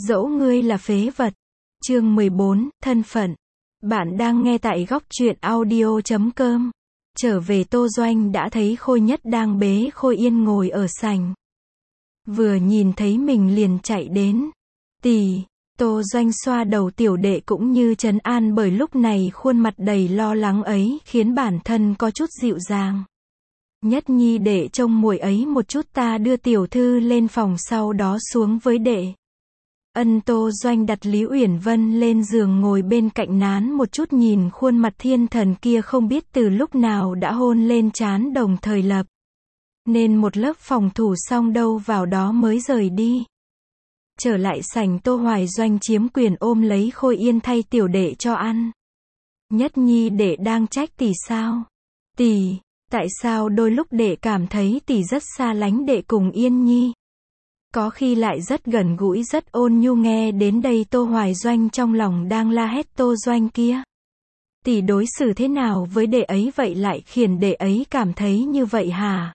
Dẫu ngươi là phế vật. Chương 14, thân phận. Bạn đang nghe tại góc truyện audio.com. Trở về Tô Doanh đã thấy Khôi Nhất đang bế Khôi Yên ngồi ở sảnh. Vừa nhìn thấy mình liền chạy đến. Tỷ. Tô Doanh xoa đầu tiểu đệ cũng như trấn an, bởi lúc này khuôn mặt đầy lo lắng ấy khiến bản thân có chút dịu dàng. Nhất Nhi để trông muội ấy một chút, ta đưa tiểu thư lên phòng sau đó xuống với đệ. Tô Doanh đặt Lý Uyển Vân lên giường ngồi bên cạnh nán một chút, nhìn khuôn mặt thiên thần kia không biết từ lúc nào đã hôn lên trán, đồng thời lập nên một lớp phòng thủ, xong đâu vào đó mới rời đi. Trở lại sảnh, Tô Hoài Doanh chiếm quyền ôm lấy Khôi Yên thay tiểu đệ cho ăn. Nhất Nhi đệ đang trách tỷ sao? Tỷ, tại sao đôi lúc đệ cảm thấy tỷ rất xa lánh đệ cùng Yên Nhi? Có khi lại rất gần gũi, rất ôn nhu. Nghe đến đây Tô Hoài Doanh trong lòng đang la hét, Tô Doanh kia, tỷ đối xử thế nào với đệ ấy vậy lại khiến đệ ấy cảm thấy như vậy hả?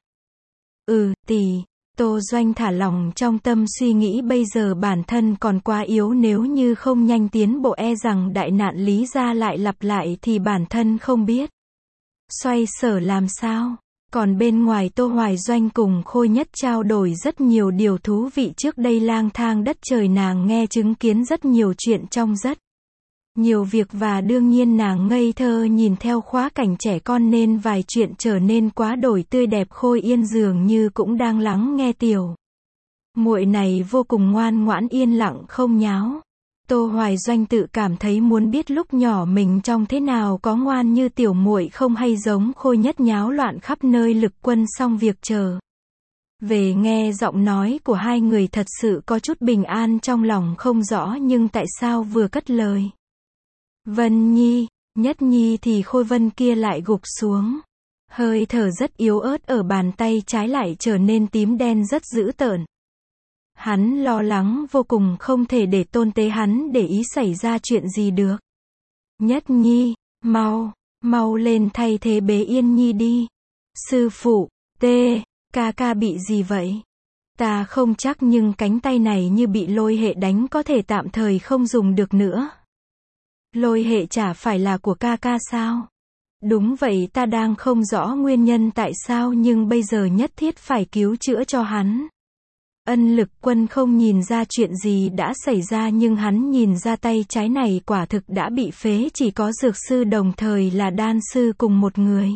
Tỷ. Tô Doanh thả lỏng trong tâm suy nghĩ, bây giờ bản thân còn quá yếu, nếu như không nhanh tiến bộ e rằng đại nạn Lý gia lại lặp lại thì bản thân không biết xoay sở làm sao. Còn bên ngoài, Tô Hoài Doanh cùng Khôi Nhất trao đổi rất nhiều điều thú vị. Trước đây lang thang đất trời, nàng nghe chứng kiến rất nhiều chuyện trong rất nhiều việc, và đương nhiên nàng ngây thơ nhìn theo khóa cảnh trẻ con nên vài chuyện trở nên quá đổi tươi đẹp. Khôi Yên dường như cũng đang lắng nghe tiểu muội này vô cùng ngoan ngoãn yên lặng không nháo. Tô Hoài Doanh tự cảm thấy muốn biết lúc nhỏ mình trông thế nào, có ngoan như tiểu muội không hay giống Khôi Nhất nháo loạn khắp nơi. Lực Quân xong việc trở về nghe giọng nói của hai người thật sự có chút bình an trong lòng, không rõ nhưng tại sao vừa cất lời Vân Nhi, Nhất Nhi thì Khôi Vân kia lại gục xuống. Hơi thở rất yếu ớt ở bàn tay trái lại trở nên tím đen rất dữ tợn. Hắn lo lắng vô cùng, không thể để tôn tế hắn để ý xảy ra chuyện gì được. Nhất Nhi, mau lên thay thế bế Yên Nhi đi. Sư phụ, ca ca bị gì vậy? Ta không chắc, nhưng cánh tay này như bị lôi hệ đánh, có thể tạm thời không dùng được nữa. Lôi hệ chả phải là của ca ca sao? Đúng vậy, ta đang không rõ nguyên nhân tại sao, nhưng bây giờ nhất thiết phải cứu chữa cho hắn. Lực Quân không nhìn ra chuyện gì đã xảy ra, nhưng hắn nhìn ra tay trái này quả thực đã bị phế, chỉ có dược sư đồng thời là đan sư cùng một người.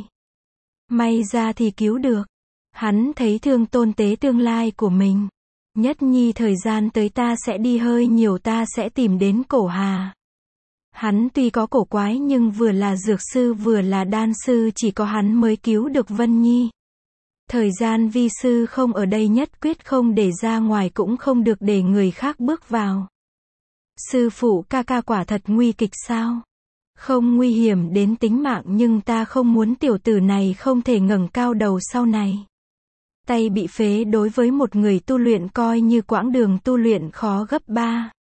May ra thì cứu được. Hắn thấy thương tôn tế tương lai của mình. Nhất Nhi, thời gian tới ta sẽ đi hơi nhiều, ta sẽ tìm đến Cổ Hà. Hắn tuy có cổ quái nhưng vừa là dược sư vừa là đan sư, chỉ có hắn mới cứu được Vân Nhi. Thời gian vi sư không ở đây, nhất quyết không để ra ngoài, cũng không được để người khác bước vào. Sư phụ, ca ca quả thật nguy kịch sao? Không nguy hiểm đến tính mạng, nhưng ta không muốn tiểu tử này không thể ngẩng cao đầu sau này. Tay bị phế đối với một người tu luyện coi như quãng đường tu luyện khó gấp 3.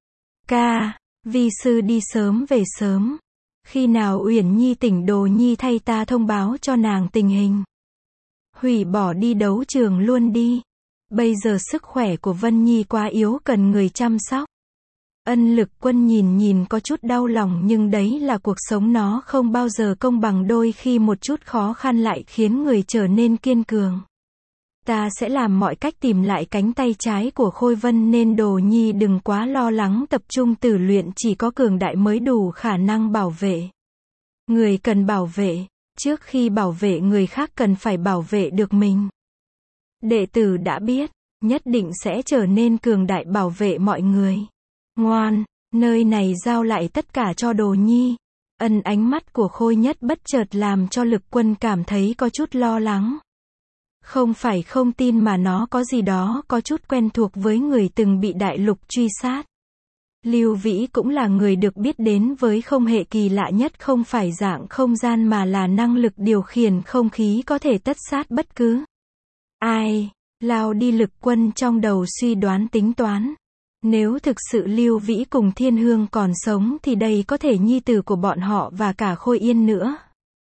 Vi sư đi sớm về sớm. Khi nào Uyển Nhi tỉnh, Đồ Nhi thay ta thông báo cho nàng tình hình. Hủy bỏ đi đấu trường luôn đi. Bây giờ sức khỏe của Vân Nhi quá yếu, cần người chăm sóc. Lực Quân nhìn có chút đau lòng, nhưng đấy là cuộc sống, nó không bao giờ công bằng, đôi khi một chút khó khăn lại khiến người trở nên kiên cường. Ta sẽ làm mọi cách tìm lại cánh tay trái của Khôi Vân, nên Đồ Nhi đừng quá lo lắng, tập trung tử luyện, chỉ có cường đại mới đủ khả năng bảo vệ người cần bảo vệ. Trước khi bảo vệ người khác cần phải bảo vệ được mình. Đệ tử đã biết, nhất định sẽ trở nên cường đại, bảo vệ mọi người. Ngoan, nơi này giao lại tất cả cho Đồ Nhi. Ánh mắt của Khôi Nhất bất chợt làm cho Lực Quân cảm thấy có chút lo lắng. Không phải không tin mà nó có gì đó có chút quen thuộc với người từng bị đại lục truy sát. Lưu Vĩ cũng là người được biết đến với không hệ kỳ lạ nhất, không phải dạng không gian mà là năng lực điều khiển không khí, có thể tất sát bất cứ ai. Lao đi. Lực Quân trong đầu suy đoán tính toán. Nếu thực sự Lưu Vĩ cùng Thiên Hương còn sống thì đây có thể nhi tử của bọn họ và cả Khôi Yên nữa.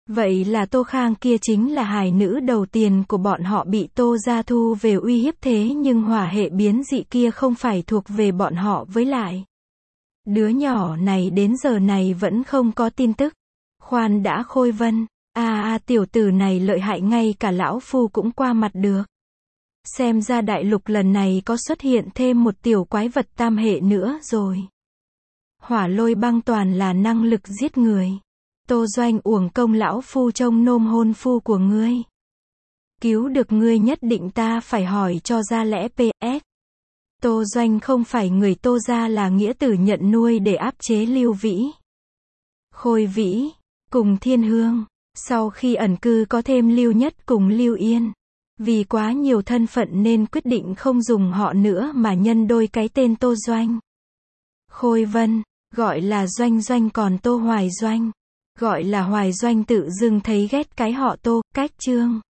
Vậy là Tô Khang kia chính là hài nữ đầu tiền của bọn họ bị Tô gia thu về uy hiếp, thế nhưng hỏa hệ biến dị kia không phải thuộc về bọn họ, với lại đứa nhỏ này đến giờ này vẫn không có tin tức. Khoan đã, Khôi Vân, tiểu tử này lợi hại, ngay cả lão phu cũng qua mặt được. Xem ra đại lục lần này có xuất hiện thêm một tiểu quái vật tam hệ nữa rồi. Hỏa lôi băng toàn là năng lực giết người. Tô Doanh, uổng công lão phu trông nom hôn phu của ngươi. Cứu được ngươi nhất định ta phải hỏi cho ra lẽ. PS. Tô Doanh không phải người Tô gia, là nghĩa tử nhận nuôi để áp chế Lưu Vĩ, Khôi Vĩ, cùng Thiên Hương. Sau khi ẩn cư có thêm Lưu Nhất cùng Lưu Yên. Vì quá nhiều thân phận nên quyết định không dùng họ nữa mà nhân đôi cái tên Tô Doanh. Khôi Vân, gọi là Doanh Doanh, còn Tô Hoài Doanh, gọi là Hoài Doanh, tự dưng thấy ghét cái họ Tô. Cách chương